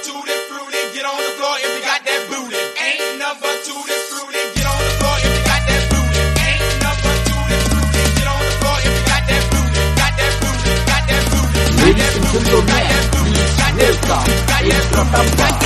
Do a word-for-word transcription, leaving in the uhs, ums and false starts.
tutti frutti, get on the floor if you got that booty. Ain't number tutti frutti, get on the floor if you got that booty. Ain't number tutti frutti, get on the floor if you got that booty. Got that booty, got that booty, got that booty, got that booty, got that booty, got that booty, got that booty.